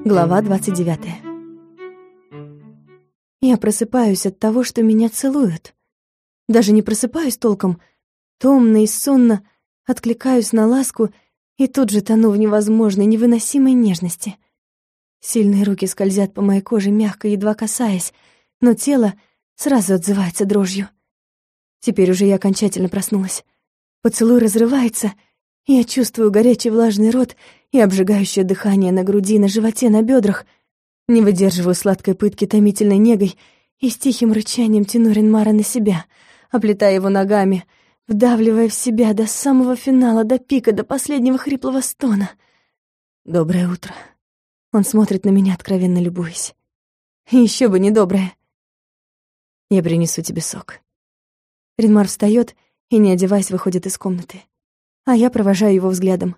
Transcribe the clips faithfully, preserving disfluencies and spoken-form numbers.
Глава двадцать девятая. Я просыпаюсь от того, что меня целуют. Даже не просыпаюсь толком, томно и сонно откликаюсь на ласку и тут же тону в невозможной, невыносимой нежности. Сильные руки скользят по моей коже, мягко, едва касаясь, но тело сразу отзывается дрожью. Теперь уже я окончательно проснулась. Поцелуй разрывается, и я чувствую горячий влажный рот и обжигающее дыхание на груди, на животе, на бедрах. Не выдерживаю сладкой пытки томительной негой и с тихим рычанием тяну Ренмара на себя, оплетая его ногами, вдавливая в себя до самого финала, до пика, до последнего хриплого стона. «Доброе утро». Он смотрит на меня, откровенно любуясь. Еще бы не доброе. «Я принесу тебе сок». Ренмар встает и, не одеваясь, выходит из комнаты. А я провожаю его взглядом.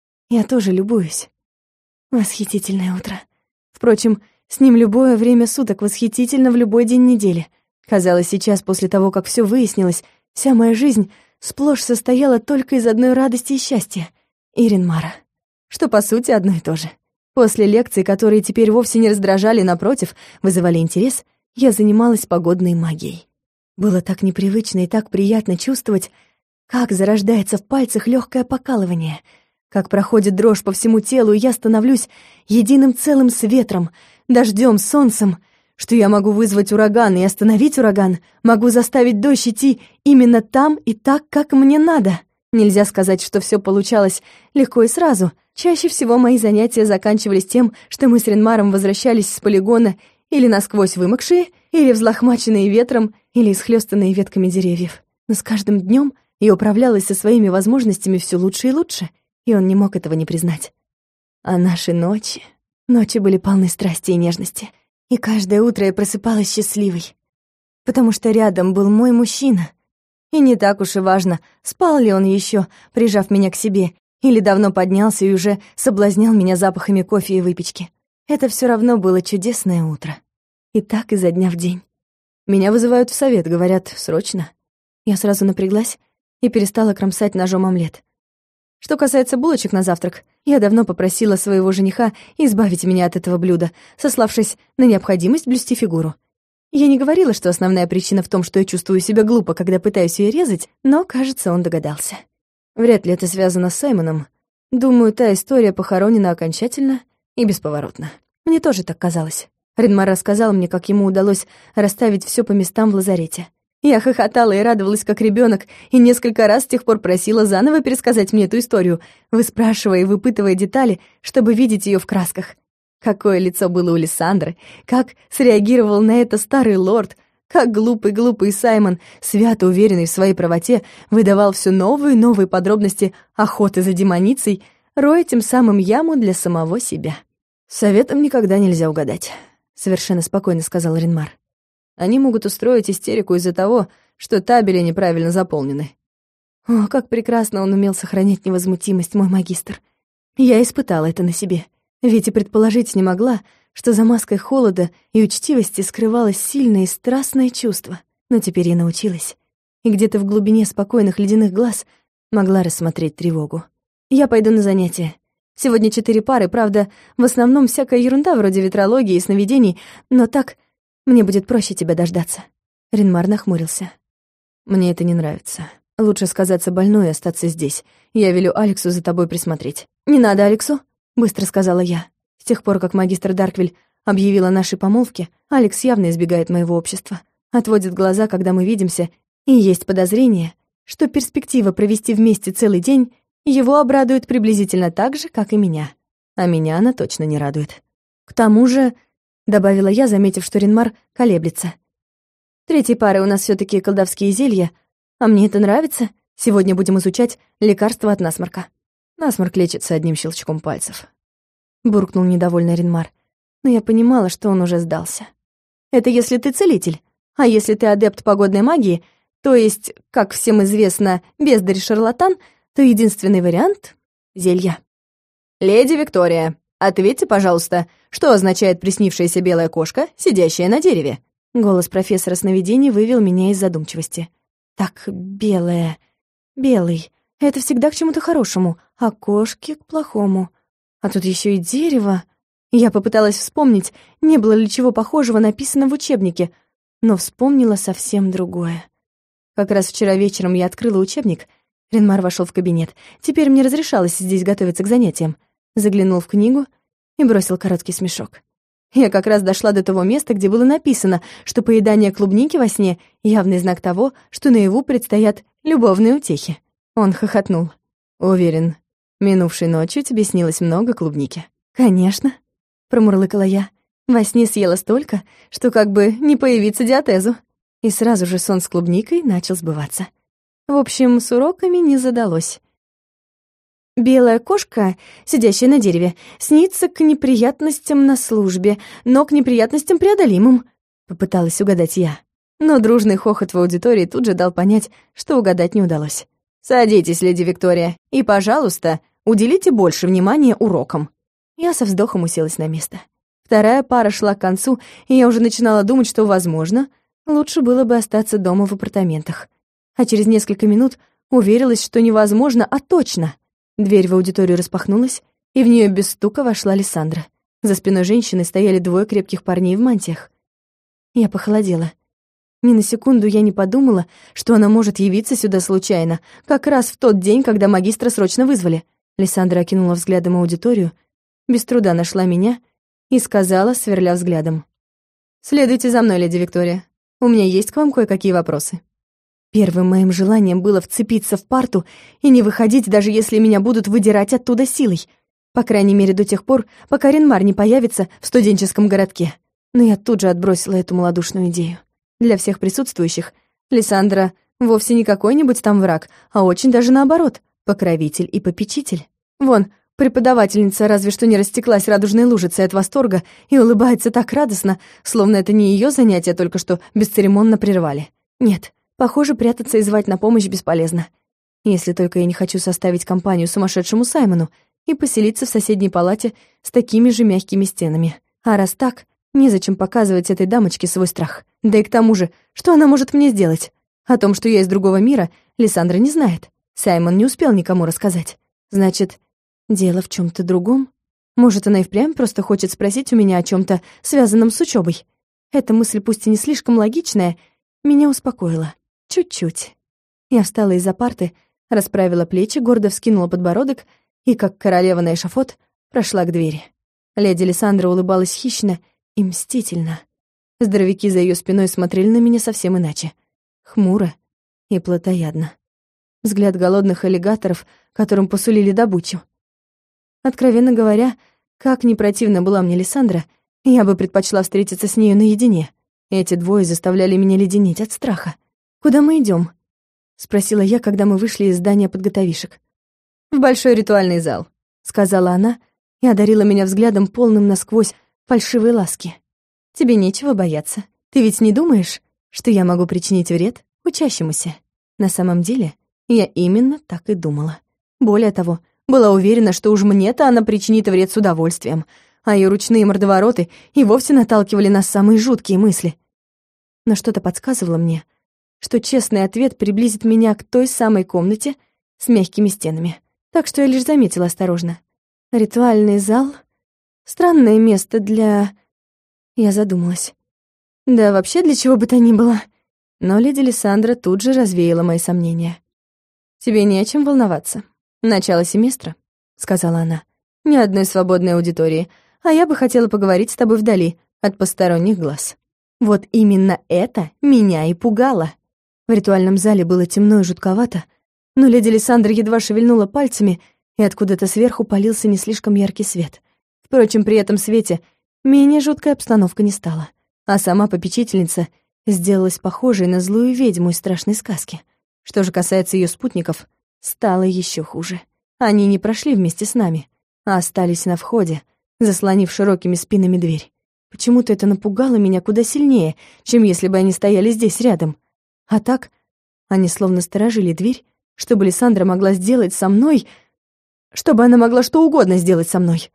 Я тоже любуюсь. Восхитительное утро. Впрочем, с ним любое время суток восхитительно в любой день недели. Казалось, сейчас, после того, как все выяснилось, вся моя жизнь сплошь состояла только из одной радости и счастья. И Ренмара. Что, по сути, одно и то же. После лекций, которые теперь вовсе не раздражали, напротив, вызывали интерес, я занималась погодной магией. Было так непривычно и так приятно чувствовать, как зарождается в пальцах легкое покалывание, как проходит дрожь по всему телу, и я становлюсь единым целым с ветром, дождем, солнцем, что я могу вызвать ураган и остановить ураган, могу заставить дождь идти именно там и так, как мне надо. Нельзя сказать, что все получалось легко и сразу. Чаще всего мои занятия заканчивались тем, что мы с Ренмаром возвращались с полигона или насквозь вымокшие, или взлохмаченные ветром, или исхлёстанные ветками деревьев. Но с каждым днем я управлялась со своими возможностями все лучше и лучше, и он не мог этого не признать. А наши ночи... Ночи были полны страсти и нежности, и каждое утро я просыпалась счастливой, потому что рядом был мой мужчина. И не так уж и важно, спал ли он еще, прижав меня к себе, или давно поднялся и уже соблазнял меня запахами кофе и выпечки. Это все равно было чудесное утро. И так изо дня в день. Меня вызывают в совет, говорят, срочно. Я сразу напряглась и перестала кромсать ножом омлет. Что касается булочек на завтрак, я давно попросила своего жениха избавить меня от этого блюда, сославшись на необходимость блюсти фигуру. Я не говорила, что основная причина в том, что я чувствую себя глупо, когда пытаюсь ее резать, но, кажется, он догадался. Вряд ли это связано с Саймоном. Думаю, та история похоронена окончательно и бесповоротно. Мне тоже так казалось. Ренмар рассказал мне, как ему удалось расставить все по местам в лазарете. Я хохотала и радовалась, как ребенок, и несколько раз с тех пор просила заново пересказать мне эту историю, выспрашивая и выпытывая детали, чтобы видеть ее в красках. Какое лицо было у Лиссандры, как среагировал на это старый лорд, как глупый-глупый Саймон, свято уверенный в своей правоте, выдавал все новые и новые подробности охоты за демоницей, роя тем самым яму для самого себя. «С советом никогда нельзя угадать», — совершенно спокойно сказал Ренмар. «Они могут устроить истерику из-за того, что табели неправильно заполнены». О, как прекрасно он умел сохранять невозмутимость, мой магистр. Я испытала это на себе, ведь и предположить не могла, что за маской холода и учтивости скрывалось сильное и страстное чувство. Но теперь я научилась, и где-то в глубине спокойных ледяных глаз могла рассмотреть тревогу. «Я пойду на занятия. Сегодня четыре пары, правда, в основном всякая ерунда вроде ветрологии и сновидений, но так мне будет проще тебя дождаться». Ренмар нахмурился. «Мне это не нравится. Лучше сказаться больной и остаться здесь. Я велю Алексу за тобой присмотреть». «Не надо Алексу», — быстро сказала я. С тех пор, как магистр Дарквиль объявила о нашей помолвке, Алекс явно избегает моего общества. Отводит глаза, когда мы видимся, и есть подозрение, что перспектива провести вместе целый день его обрадует приблизительно так же, как и меня. А меня она точно не радует. К тому же, — добавила я, заметив, что Ренмар колеблется, третьей парой у нас все таки колдовские зелья, а мне это нравится. Сегодня будем изучать лекарства от насморка. Насморк лечится одним щелчком пальцев. Буркнул недовольный Ренмар, но я понимала, что он уже сдался. Это если ты целитель, а если ты адепт погодной магии, то есть, как всем известно, бездарь-шарлатан, то единственный вариант — зелья. «Леди Виктория, ответьте, пожалуйста, что означает приснившаяся белая кошка, сидящая на дереве?» Голос профессора сновидений вывел меня из задумчивости. «Так, белая, белый, это всегда к чему-то хорошему, а кошки — к плохому. А тут еще и дерево, Я попыталась вспомнить, не было ли чего похожего написано в учебнике, но вспомнила совсем другое. Как раз вчера вечером я открыла учебник. Ренмар вошел в кабинет. Теперь мне разрешалось здесь готовиться к занятиям. Заглянул в книгу и бросил короткий смешок. Я как раз дошла до того места, где было написано, что поедание клубники во сне — явный знак того, что наяву предстоят любовные утехи. Он хохотнул. «Уверен, минувшей ночью тебе снилось много клубники». «Конечно», — промурлыкала я. «Во сне съела столько, что как бы не появиться диатезу». И сразу же сон с клубникой начал сбываться. В общем, с уроками не задалось. Белая кошка, сидящая на дереве, снится к неприятностям на службе, но к неприятностям преодолимым, попыталась угадать я. Но дружный хохот в аудитории тут же дал понять, что угадать не удалось. «Садитесь, леди Виктория, и, пожалуйста, уделите больше внимания урокам». Я со вздохом уселась на место. Вторая пара шла к концу, и я уже начинала думать, что, возможно, лучше было бы остаться дома в апартаментах. А через несколько минут уверилась, что невозможно, а точно. Дверь в аудиторию распахнулась, и в нее без стука вошла Лиссандра. За спиной женщины стояли двое крепких парней в мантиях. Я похолодела. Ни на секунду я не подумала, что она может явиться сюда случайно, как раз в тот день, когда магистра срочно вызвали. Лиссандра окинула взглядом аудиторию, без труда нашла меня и сказала, сверля взглядом: «Следуйте за мной, леди Виктория. У меня есть к вам кое-какие вопросы». Первым моим желанием было вцепиться в парту и не выходить, даже если меня будут выдирать оттуда силой. По крайней мере, до тех пор, пока Ренмар не появится в студенческом городке. Но я тут же отбросила эту малодушную идею. Для всех присутствующих Лиссандра вовсе не какой-нибудь там враг, а очень даже наоборот, покровитель и попечитель. Вон, преподавательница разве что не растеклась радужной лужицей от восторга и улыбается так радостно, словно это не ее занятия только что бесцеремонно прервали. Нет, похоже, прятаться и звать на помощь бесполезно. Если только я не хочу составить компанию сумасшедшему Саймону и поселиться в соседней палате с такими же мягкими стенами. А раз так, незачем показывать этой дамочке свой страх. Да и к тому же, что она может мне сделать? О том, что я из другого мира, Лиссандра не знает. Саймон не успел никому рассказать. Значит, дело в чем то другом? Может, она и впрямь просто хочет спросить у меня о чем то связанном с учебой. Эта мысль, пусть и не слишком логичная, меня успокоила. Чуть-чуть. Я встала из-за парты, расправила плечи, гордо вскинула подбородок и, как королева на эшафот, прошла к двери. Леди Лиссандра улыбалась хищно и мстительно. Здоровяки за ее спиной смотрели на меня совсем иначе. Хмуро и плотоядно. Взгляд голодных аллигаторов, которым посулили добычу. Откровенно говоря, как не противна была мне Лиссандра, я бы предпочла встретиться с нею наедине. Эти двое заставляли меня леденеть от страха. «Куда мы идем? Спросила я, когда мы вышли из здания подготовишек. «В большой ритуальный зал», — сказала она и одарила меня взглядом, полным насквозь фальшивой ласки. «Тебе нечего бояться. Ты ведь не думаешь, что я могу причинить вред учащемуся?» На самом деле, я именно так и думала. Более того, была уверена, что уж мне-то она причинит вред с удовольствием, а ее ручные мордовороты и вовсе наталкивали на самые жуткие мысли. Но что-то подсказывало мне, что честный ответ приблизит меня к той самой комнате с мягкими стенами. Так что я лишь заметила осторожно. Ритуальный зал — странное место для... Я задумалась. Да вообще для чего бы то ни было. Но леди Лиссандра тут же развеяла мои сомнения. «Тебе не о чем волноваться. Начало семестра», — сказала она. «Ни одной свободной аудитории, а я бы хотела поговорить с тобой вдали от посторонних глаз». Вот именно это меня и пугало. В ритуальном зале было темно и жутковато, но леди Лиссандра едва шевельнула пальцами, и откуда-то сверху палился не слишком яркий свет. Впрочем, при этом свете менее жуткая обстановка не стала, а сама попечительница сделалась похожей на злую ведьму из страшной сказки. Что же касается ее спутников, стало еще хуже. Они не прошли вместе с нами, а остались на входе, заслонив широкими спинами дверь. Почему-то это напугало меня куда сильнее, чем если бы они стояли здесь рядом. А так, они словно сторожили дверь, чтобы Лиссандра могла сделать со мной... Чтобы она могла что угодно сделать со мной.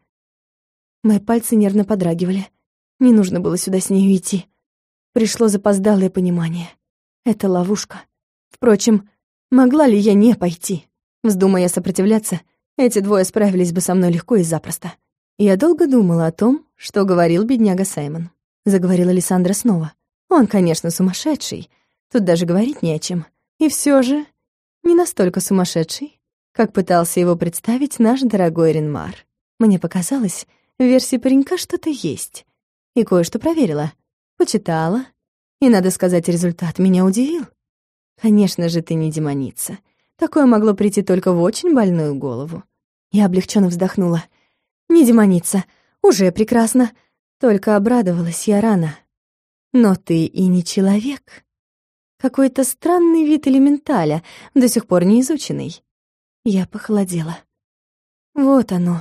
Мои пальцы нервно подрагивали. Не нужно было сюда с нею идти. Пришло запоздалое понимание. Это ловушка. Впрочем, могла ли я не пойти? Вздумая сопротивляться, эти двое справились бы со мной легко и запросто. Я долго думала о том, что говорил бедняга Саймон», — заговорила Лиссандра снова. «Он, конечно, сумасшедший, тут даже говорить не о чем. И все же не настолько сумасшедший, как пытался его представить наш дорогой Ренмар. Мне показалось, в версии паренька что-то есть. И кое-что проверила, почитала. И, надо сказать, результат меня удивил. Конечно же, ты не демоница. Такое могло прийти только в очень больную голову». Я облегченно вздохнула. «Не демоница, уже прекрасно. Только обрадовалась я рано. Но ты и не человек. Какой-то странный вид элементаля, до сих пор не изученный». Я похолодела. Вот оно.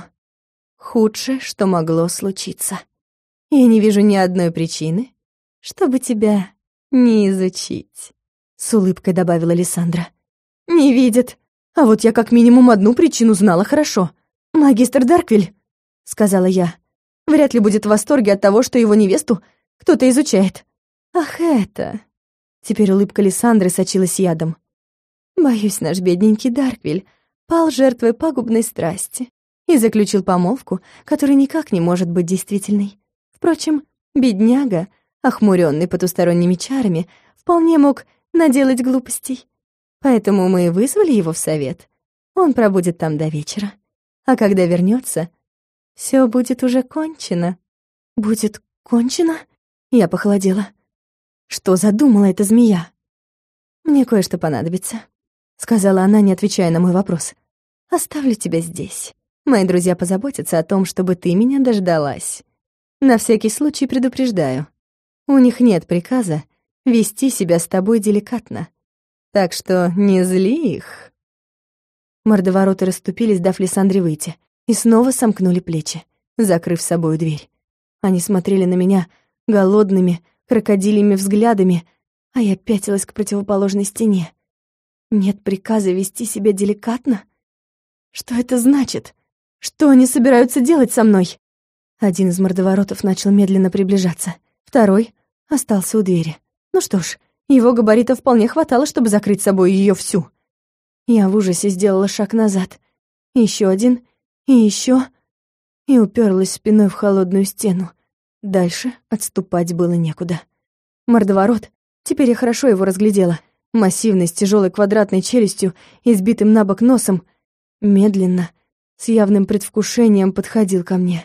Худшее, что могло случиться. Я не вижу ни одной причины, чтобы тебя не изучить. С улыбкой добавила Лиссандра. «Не видит. А вот я как минимум одну причину знала хорошо. Магистр Дарквиль», — сказала я, — «вряд ли будет в восторге от того, что его невесту кто-то изучает». «Ах, это...» Теперь улыбка Лиссандры сочилась ядом. «Боюсь, наш бедненький Дарквиль пал жертвой пагубной страсти и заключил помолвку, которая никак не может быть действительной. Впрочем, бедняга, охмурённый потусторонними чарами, вполне мог наделать глупостей. Поэтому мы и вызвали его в совет. Он пробудет там до вечера. А когда вернется, все будет уже кончено». «Будет кончено?» Я похолодела. Что задумала эта змея? «Мне кое-что понадобится», — сказала она, не отвечая на мой вопрос. «Оставлю тебя здесь. Мои друзья позаботятся о том, чтобы ты меня дождалась. На всякий случай предупреждаю. У них нет приказа вести себя с тобой деликатно. Так что не зли их». Мордовороты расступились, дав Лиссандре выйти, и снова сомкнули плечи, закрыв собою дверь. Они смотрели на меня голодными, крокодильями взглядами, а я пятилась к противоположной стене. Нет приказа вести себя деликатно? Что это значит? Что они собираются делать со мной? Один из мордоворотов начал медленно приближаться, второй остался у двери. Ну что ж, его габарита вполне хватало, чтобы закрыть собой ее всю. Я в ужасе сделала шаг назад. Еще один, и еще, и уперлась спиной в холодную стену. Дальше отступать было некуда. Мордоворот, теперь я хорошо его разглядела, массивный, с тяжелой квадратной челюстью и сбитым набок носом, медленно, с явным предвкушением подходил ко мне.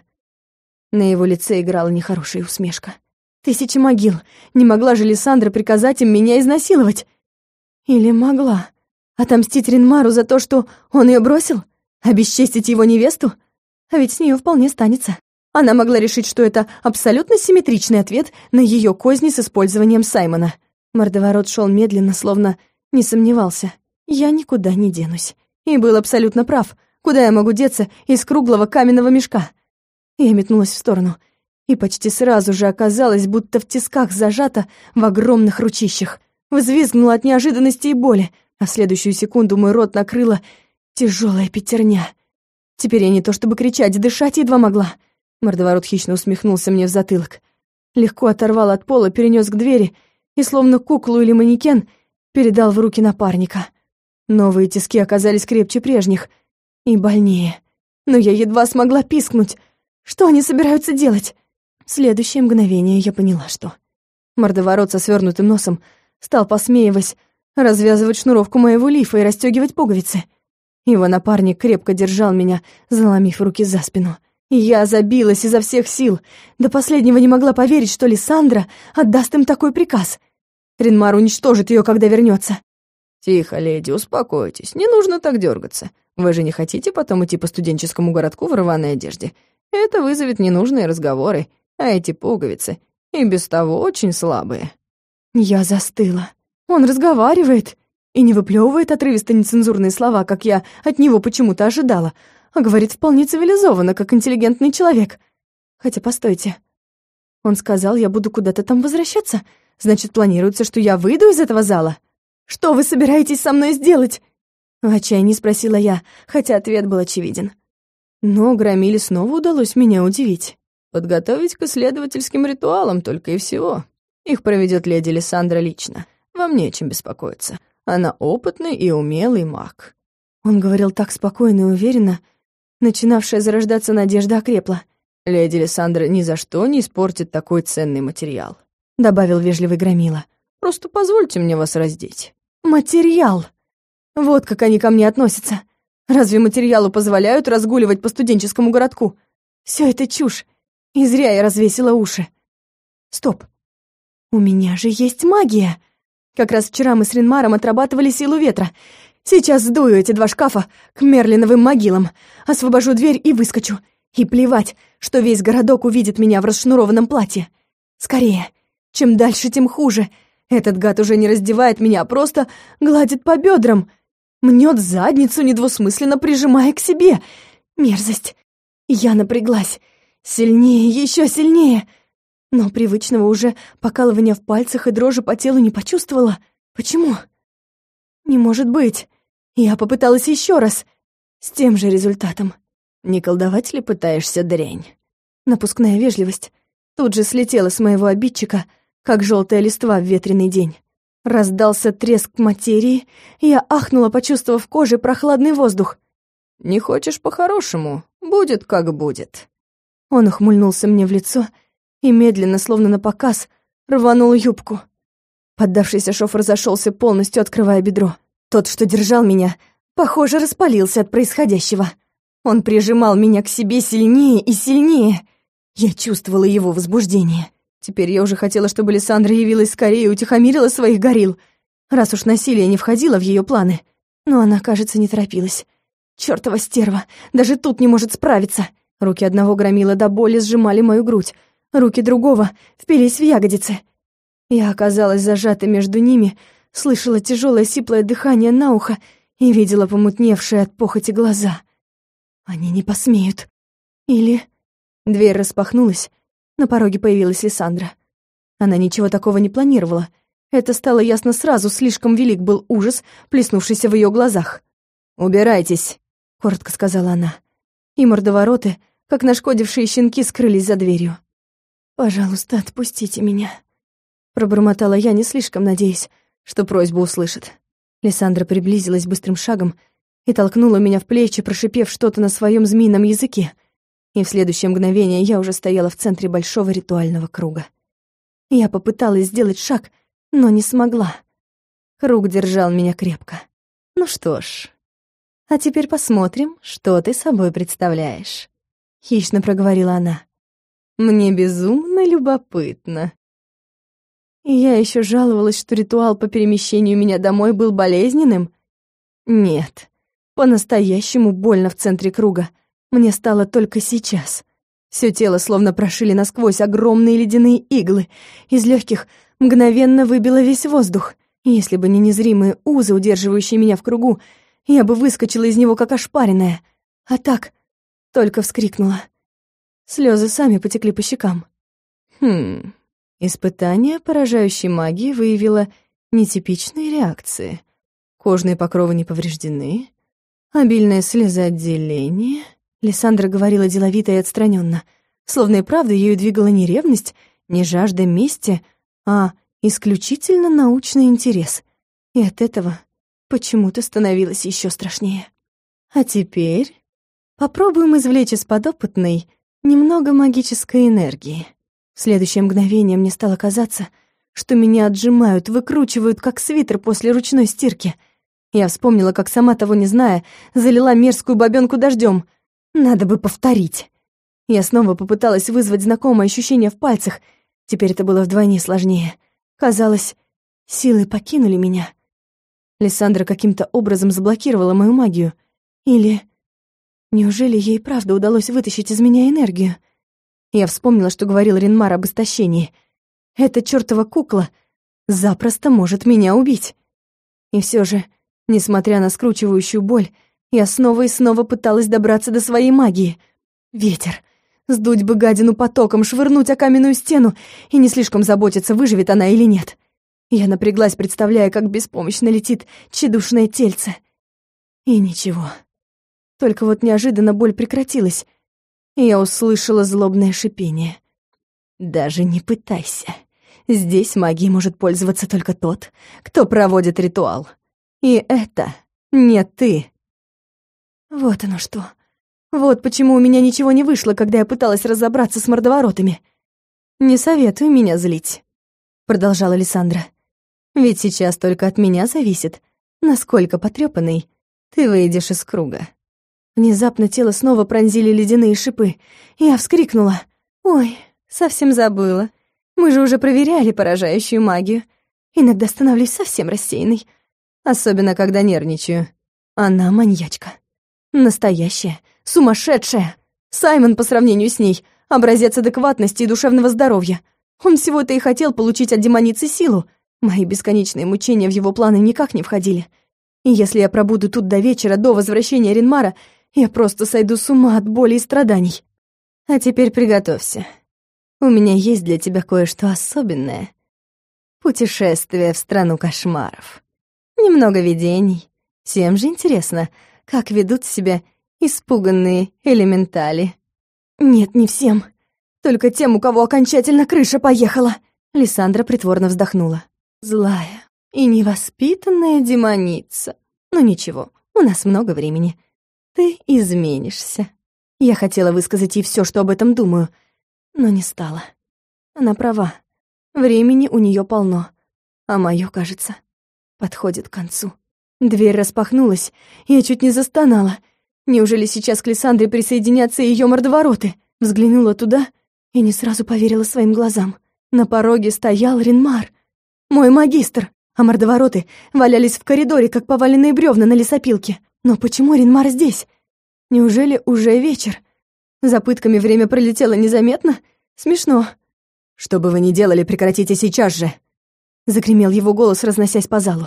На его лице играла нехорошая усмешка. Тысячи могил! Не могла же Лиссандра приказать им меня изнасиловать? Или могла? Отомстить Ренмару за то, что он ее бросил? Обесчестить его невесту? А ведь с нее вполне станется. Она могла решить, что это абсолютно симметричный ответ на ее козни с использованием Саймона. Мордоворот шел медленно, словно не сомневался. Я никуда не денусь. И был абсолютно прав. Куда я могу деться из круглого каменного мешка? Я метнулась в сторону. И почти сразу же оказалась, будто в тисках зажата в огромных ручищах. Взвизгнула от неожиданности и боли, а в следующую секунду мой рот накрыла тяжелая пятерня. Теперь я не то чтобы кричать, дышать едва могла. Мордоворот хищно усмехнулся мне в затылок. Легко оторвал от пола, перенес к двери и, словно куклу или манекен, передал в руки напарника. Новые тиски оказались крепче прежних и больнее. Но я едва смогла пискнуть. Что они собираются делать? В следующее мгновение я поняла, что... Мордоворот со свернутым носом стал, посмеиваясь, развязывать шнуровку моего лифа и расстегивать пуговицы. Его напарник крепко держал меня, заломив руки за спину. И я забилась изо всех сил. До последнего не могла поверить, что Лиссандра отдаст им такой приказ. Ренмар уничтожит ее, когда вернется. «Тихо, леди, успокойтесь, не нужно так дергаться. Вы же не хотите потом идти по студенческому городку в рваной одежде? Это вызовет ненужные разговоры, а эти пуговицы и без того очень слабые». Я застыла. Он разговаривает и не выплевывает отрывисто нецензурные слова, как я от него почему-то ожидала, а говорит вполне цивилизованно, как интеллигентный человек. Хотя, постойте. Он сказал, я буду куда-то там возвращаться. Значит, планируется, что я выйду из этого зала? Что вы собираетесь со мной сделать? В отчаянии спросила я, хотя ответ был очевиден. Но Громиле снова удалось меня удивить. Подготовить к исследовательским ритуалам только и всего. Их проведет леди Лиссандра лично. Вам не о чем беспокоиться. Она опытный и умелый маг. Он говорил так спокойно и уверенно. Начинавшая зарождаться надежда окрепла. «Леди Лиссандра ни за что не испортит такой ценный материал», — добавил вежливый громила. «Просто позвольте мне вас раздеть». «Материал! Вот как они ко мне относятся. Разве материалу позволяют разгуливать по студенческому городку? Все это чушь, и зря я развесила уши. Стоп, у меня же есть магия. Как раз вчера мы с Ренмаром отрабатывали силу ветра. Сейчас сдую эти два шкафа к Мерлиновым могилам, освобожу дверь и выскочу. И плевать, что весь городок увидит меня в расшнурованном платье. Скорее, чем дальше, тем хуже. Этот гад уже не раздевает меня, а просто гладит по бедрам, мнет задницу, недвусмысленно прижимая к себе. Мерзость. Я напряглась. Сильнее, еще сильнее. Но привычного уже покалывания в пальцах и дрожи по телу не почувствовала. Почему? Не может быть. Я попыталась еще раз, с тем же результатом. «Не колдовать ли пытаешься, дрянь?» Напускная вежливость тут же слетела с моего обидчика, как желтая листва в ветреный день. Раздался треск материи, и я ахнула, почувствовав в коже прохладный воздух. «Не хочешь по-хорошему? Будет как будет». Он ухмыльнулся мне в лицо и медленно, словно напоказ, рванул юбку. Поддавшийся шов разошелся полностью, открывая бедро. Тот, что держал меня, похоже, распалился от происходящего. Он прижимал меня к себе сильнее и сильнее. Я чувствовала его возбуждение. Теперь я уже хотела, чтобы Лиссандра явилась скорее и утихомирила своих горилл, раз уж насилие не входило в ее планы. Но она, кажется, не торопилась. Чёртова стерва, даже тут не может справиться. Руки одного громила до боли сжимали мою грудь, руки другого впились в ягодицы. Я оказалась зажата между ними, слышала тяжелое сиплое дыхание на ухо и видела помутневшие от похоти глаза. Они не посмеют. Или... Дверь распахнулась, на пороге появилась Лиссандра. Она ничего такого не планировала. Это стало ясно сразу, слишком велик был ужас, плеснувшийся в ее глазах. «Убирайтесь», — коротко сказала она. И мордовороты, как нашкодившие щенки, скрылись за дверью. «Пожалуйста, отпустите меня», — пробормотала я, не слишком надеясь, что просьбу услышит. Лиссандра приблизилась быстрым шагом и толкнула меня в плечи, прошипев что-то на своем змеином языке, и в следующее мгновение я уже стояла в центре большого ритуального круга. Я попыталась сделать шаг, но не смогла. Круг держал меня крепко. «Ну что ж, а теперь посмотрим, что ты собой представляешь», — хищно проговорила она. «Мне безумно любопытно». И я еще жаловалась, что ритуал по перемещению меня домой был болезненным. Нет, по-настоящему больно в центре круга. Мне стало только сейчас. Всё тело словно прошили насквозь огромные ледяные иглы. Из легких мгновенно выбило весь воздух. И если бы не незримые узы, удерживающие меня в кругу, я бы выскочила из него как ошпаренная. А так только вскрикнула. Слёзы сами потекли по щекам. Хм... Испытание поражающей магии выявило нетипичные реакции. Кожные покровы не повреждены, обильное слезоотделение. Лиссандра говорила деловито и отстраненно, словно и правда ею двигала не ревность, не жажда мести, а исключительно научный интерес. И от этого почему-то становилось еще страшнее. А теперь попробуем извлечь из подопытной немного магической энергии. В следующее мгновение мне стало казаться, что меня отжимают, выкручивают, как свитер после ручной стирки. Я вспомнила, как сама того не зная, залила мерзкую бабёнку дождем. Надо бы повторить. Я снова попыталась вызвать знакомое ощущение в пальцах. Теперь это было вдвойне сложнее. Казалось, силы покинули меня. Лиссандра каким-то образом заблокировала мою магию. Или... Неужели ей правда удалось вытащить из меня энергию? Я вспомнила, что говорил Ренмар об истощении. Эта чёртова кукла запросто может меня убить. И всё же, несмотря на скручивающую боль, я снова и снова пыталась добраться до своей магии. Ветер. Сдуть бы гадину потоком, швырнуть о каменную стену и не слишком заботиться, выживет она или нет. Я напряглась, представляя, как беспомощно летит тщедушное тельце. И ничего. Только вот неожиданно боль прекратилась, и я услышала злобное шипение. «Даже не пытайся. Здесь магией может пользоваться только тот, кто проводит ритуал. И это не ты». Вот оно что. Вот почему у меня ничего не вышло, когда я пыталась разобраться с мордоворотами. «Не советую меня злить», — продолжала Лиссандра. «Ведь сейчас только от меня зависит, насколько потрёпанный ты выйдешь из круга». Внезапно тело снова пронзили ледяные шипы. Я вскрикнула. «Ой, совсем забыла. Мы же уже проверяли поражающую магию. Иногда становлюсь совсем рассеянной. Особенно, когда нервничаю. Она маньячка. Настоящая, сумасшедшая. Саймон по сравнению с ней — образец адекватности и душевного здоровья. Он всего-то и хотел получить от демоницы силу. Мои бесконечные мучения в его планы никак не входили. И если я пробуду тут до вечера, до возвращения Ренмара, я просто сойду с ума от боли и страданий. А теперь приготовься. У меня есть для тебя кое-что особенное. Путешествие в страну кошмаров. Немного видений. Всем же интересно, как ведут себя испуганные элементали. Нет, не всем. Только тем, у кого окончательно крыша поехала. Лиссандра притворно вздохнула. Злая и невоспитанная демоница. Ну ничего, у нас много времени. Ты изменишься. Я хотела высказать ей все, что об этом думаю, но не стала. Она права. Времени у нее полно, а моё, кажется, подходит к концу. Дверь распахнулась, и я чуть не застонала. Неужели сейчас к Лиссандре присоединятся ее мордовороты? Взглянула туда и не сразу поверила своим глазам. На пороге стоял Ренмар, мой магистр, а мордовороты валялись в коридоре, как поваленные бревна на лесопилке. Но почему Ренмар здесь? Неужели уже вечер? За пытками время пролетело незаметно? Смешно. «Что бы вы ни делали, прекратите сейчас же!» Загремел его голос, разносясь по залу.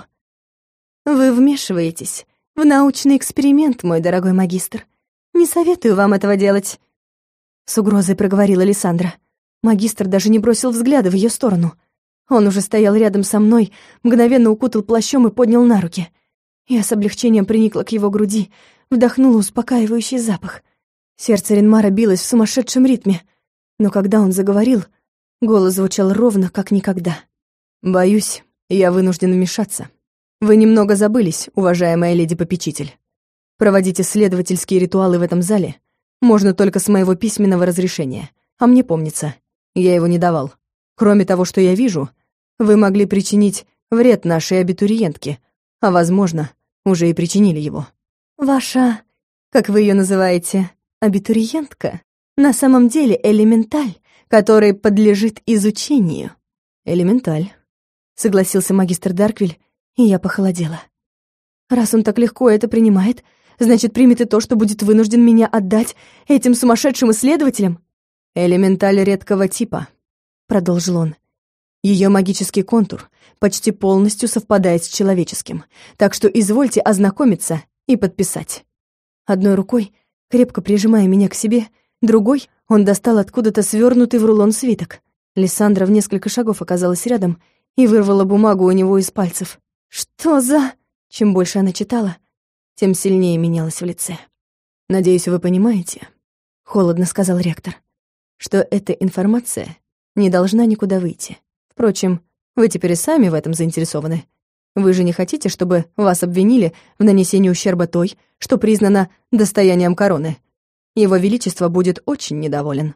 «Вы вмешиваетесь в научный эксперимент, мой дорогой магистр. Не советую вам этого делать», — с угрозой проговорила Лиссандра. Магистр даже не бросил взгляда в ее сторону. Он уже стоял рядом со мной, мгновенно укутал плащом и поднял на руки. Я с облегчением приникла к его груди, вдохнула успокаивающий запах. Сердце Ренмара билось в сумасшедшем ритме, но когда он заговорил, голос звучал ровно, как никогда. «Боюсь, я вынужден вмешаться. Вы немного забылись, уважаемая леди-попечитель. Проводить исследовательские ритуалы в этом зале можно только с моего письменного разрешения, а мне помнится, я его не давал. Кроме того, что я вижу, вы могли причинить вред нашей абитуриентке, а, возможно, уже и причинили его». «Ваша, как вы ее называете, абитуриентка, на самом деле элементаль, который подлежит изучению». «Элементаль», — согласился магистр Дарквиль, и я похолодела. Раз он так легко это принимает, значит, примет и то, что будет вынужден меня отдать этим сумасшедшим исследователям. «Элементаль редкого типа», — продолжил он. Ее магический контур почти полностью совпадает с человеческим, так что извольте ознакомиться и подписать». Одной рукой, крепко прижимая меня к себе, другой он достал откуда-то свернутый в рулон свиток. Лиссандра в несколько шагов оказалась рядом и вырвала бумагу у него из пальцев. «Что за...» Чем больше она читала, тем сильнее менялась в лице. «Надеюсь, вы понимаете», — холодно сказал ректор, «что эта информация не должна никуда выйти. Впрочем, вы теперь и сами в этом заинтересованы. Вы же не хотите, чтобы вас обвинили в нанесении ущерба той, что признана достоянием короны. Его Величество будет очень недоволен».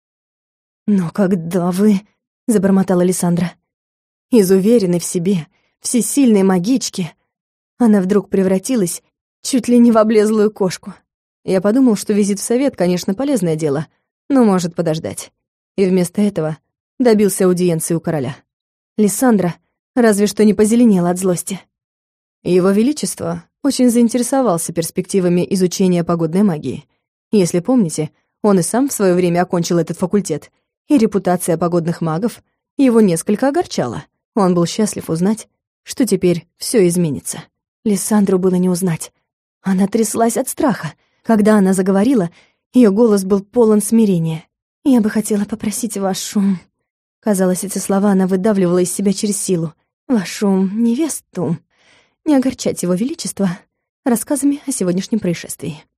«Но когда вы...» — забормотала Лиссандра. Из уверенной в себе, всесильной магички она вдруг превратилась чуть ли не в облезлую кошку. Я подумал, что визит в совет, конечно, полезное дело, но может подождать. И вместо этого добился аудиенции у короля. Лиссандра разве что не позеленела от злости. Его Величество очень заинтересовался перспективами изучения погодной магии. Если помните, он и сам в свое время окончил этот факультет, и репутация погодных магов его несколько огорчала. Он был счастлив узнать, что теперь все изменится. Лиссандру было не узнать. Она тряслась от страха. Когда она заговорила, ее голос был полон смирения. «Я бы хотела попросить вашу...» Казалось, эти слова она выдавливала из себя через силу. «Вашу невесту не огорчать его величество рассказами о сегодняшнем происшествии».